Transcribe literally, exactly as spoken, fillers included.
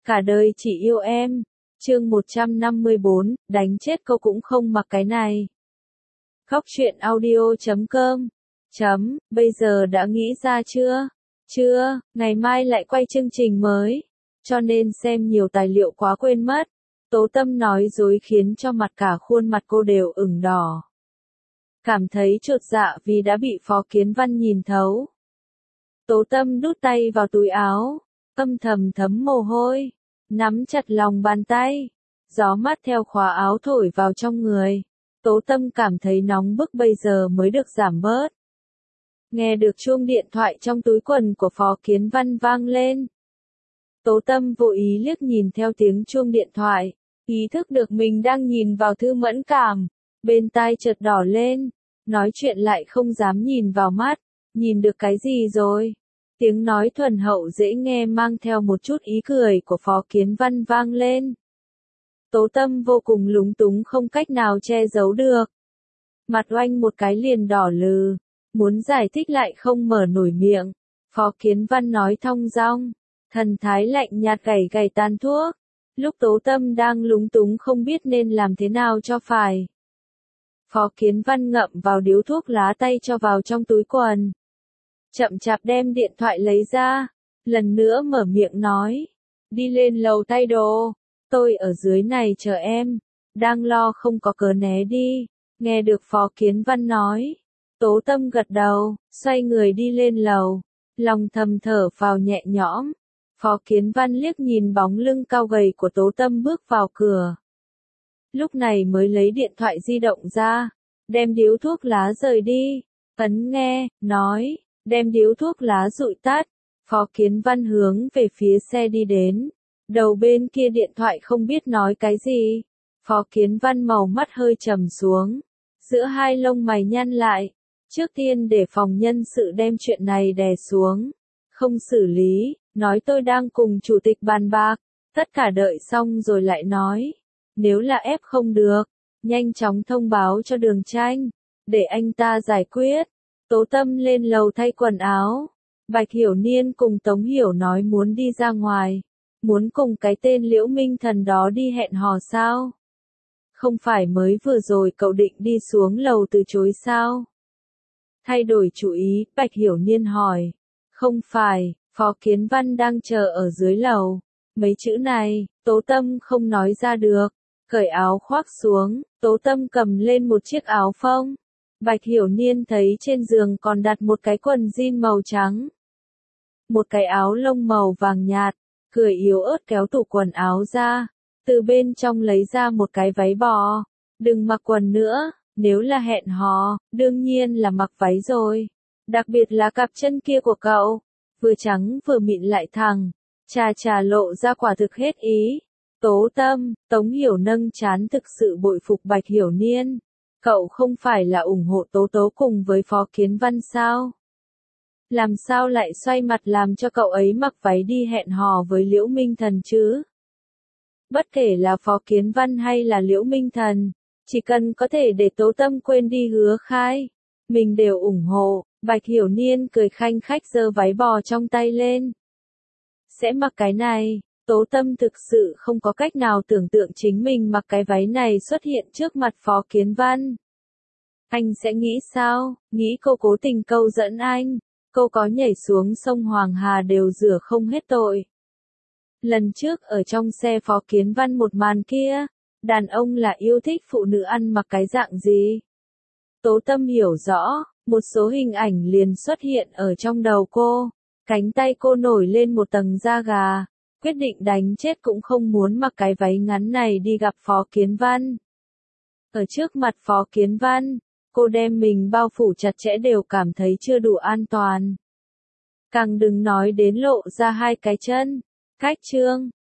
Cả đời chỉ yêu em. Chương một trăm năm mươi bốn, đánh chết cô cũng không mặc cái này. Khóc chuyện audio chấm com. Chấm, bây giờ đã nghĩ ra chưa? Chưa, ngày mai lại quay chương trình mới. Cho nên xem nhiều tài liệu quá quên mất. Tố Tâm nói dối khiến cho mặt cả khuôn mặt cô đều ửng đỏ. Cảm thấy chột dạ vì đã bị Phó Kiến Văn nhìn thấu. Tố Tâm đút tay vào túi áo, âm thầm thấm mồ hôi, nắm chặt lòng bàn tay. Gió mát theo khóa áo thổi vào trong người. Tố Tâm cảm thấy nóng bức bây giờ mới được giảm bớt. Nghe được chuông điện thoại trong túi quần của Phó Kiến Văn vang lên. Tố Tâm vô ý liếc nhìn theo tiếng chuông điện thoại, ý thức được mình đang nhìn vào thư mẫn cảm, bên tai chợt đỏ lên, nói chuyện lại không dám nhìn vào mắt, nhìn được cái gì rồi? Tiếng nói thuần hậu dễ nghe mang theo một chút ý cười của Phó Kiến Văn vang lên. Tố Tâm vô cùng lúng túng không cách nào che giấu được. Mặt oanh một cái liền đỏ lừ, muốn giải thích lại không mở nổi miệng. Phó Kiến Văn nói thong dong, thần thái lạnh nhạt gảy gảy tàn thuốc. Lúc Tố Tâm đang lúng túng không biết nên làm thế nào cho phải. Phó Kiến Văn ngậm vào điếu thuốc lá tay cho vào trong túi quần. Chậm chạp đem điện thoại lấy ra, lần nữa mở miệng nói. Đi lên lầu thay đồ, tôi ở dưới này chờ em, đang lo không có cớ né đi. Nghe được Phó Kiến Văn nói, Tố Tâm gật đầu, xoay người đi lên lầu, lòng thầm thở phào nhẹ nhõm. Phó Kiến Văn liếc nhìn bóng lưng cao gầy của Tố Tâm bước vào cửa. Lúc này mới lấy điện thoại di động ra, đem điếu thuốc lá rời đi, ấn nghe, nói, đem điếu thuốc lá dụi tắt. Phó Kiến Văn hướng về phía xe đi đến, đầu bên kia điện thoại không biết nói cái gì. Phó Kiến Văn màu mắt hơi trầm xuống, giữa hai lông mày nhăn lại, trước tiên để phòng nhân sự đem chuyện này đè xuống, không xử lý, nói tôi đang cùng chủ tịch bàn bạc, tất cả đợi xong rồi lại nói. Nếu là ép không được, nhanh chóng thông báo cho Đường Tranh, để anh ta giải quyết. Tố Tâm lên lầu thay quần áo. Bạch Hiểu Niên cùng Tống Hiểu nói muốn đi ra ngoài, muốn cùng cái tên Liễu Minh Thần đó đi hẹn hò sao? Không phải mới vừa rồi cậu định đi xuống lầu từ chối sao? Thay đổi chủ ý, Bạch Hiểu Niên hỏi. Không phải, Phó Kiến Văn đang chờ ở dưới lầu. Mấy chữ này, Tố Tâm không nói ra được. Cởi áo khoác xuống, Tố Tâm cầm lên một chiếc áo phông. Bạch Hiểu Niên thấy trên giường còn đặt một cái quần jean màu trắng. Một cái áo lông màu vàng nhạt, cười yếu ớt kéo tủ quần áo ra. Từ bên trong lấy ra một cái váy bò. Đừng mặc quần nữa, nếu là hẹn hò, đương nhiên là mặc váy rồi. Đặc biệt là cặp chân kia của cậu, vừa trắng vừa mịn lại thẳng, chà chà lộ ra quả thực hết ý. Tố Tâm, Tống Hiểu nâng trán thực sự bội phục Bạch Hiểu Niên. Cậu không phải là ủng hộ Tố Tố cùng với Phó Kiến Văn sao? Làm sao lại xoay mặt làm cho cậu ấy mặc váy đi hẹn hò với Liễu Minh Thần chứ? Bất kể là Phó Kiến Văn hay là Liễu Minh Thần, chỉ cần có thể để Tố Tâm quên đi Hứa Khai, mình đều ủng hộ. Bạch Hiểu Niên cười khanh khách giơ váy bò trong tay lên. Sẽ mặc cái này. Tố Tâm thực sự không có cách nào tưởng tượng chính mình mặc cái váy này xuất hiện trước mặt Phó Kiến Văn. Anh sẽ nghĩ sao? Nghĩ cô cố tình câu dẫn anh, cô có nhảy xuống sông Hoàng Hà đều rửa không hết tội. Lần trước ở trong xe Phó Kiến Văn một màn kia, đàn ông là yêu thích phụ nữ ăn mặc cái dạng gì? Tố Tâm hiểu rõ, một số hình ảnh liền xuất hiện ở trong đầu cô, cánh tay cô nổi lên một tầng da gà. Quyết định đánh chết cũng không muốn mặc cái váy ngắn này đi gặp Phó Kiến Văn. Ở trước mặt Phó Kiến Văn, cô đem mình bao phủ chặt chẽ đều cảm thấy chưa đủ an toàn. Càng đừng nói đến lộ ra hai cái chân. Cách chương,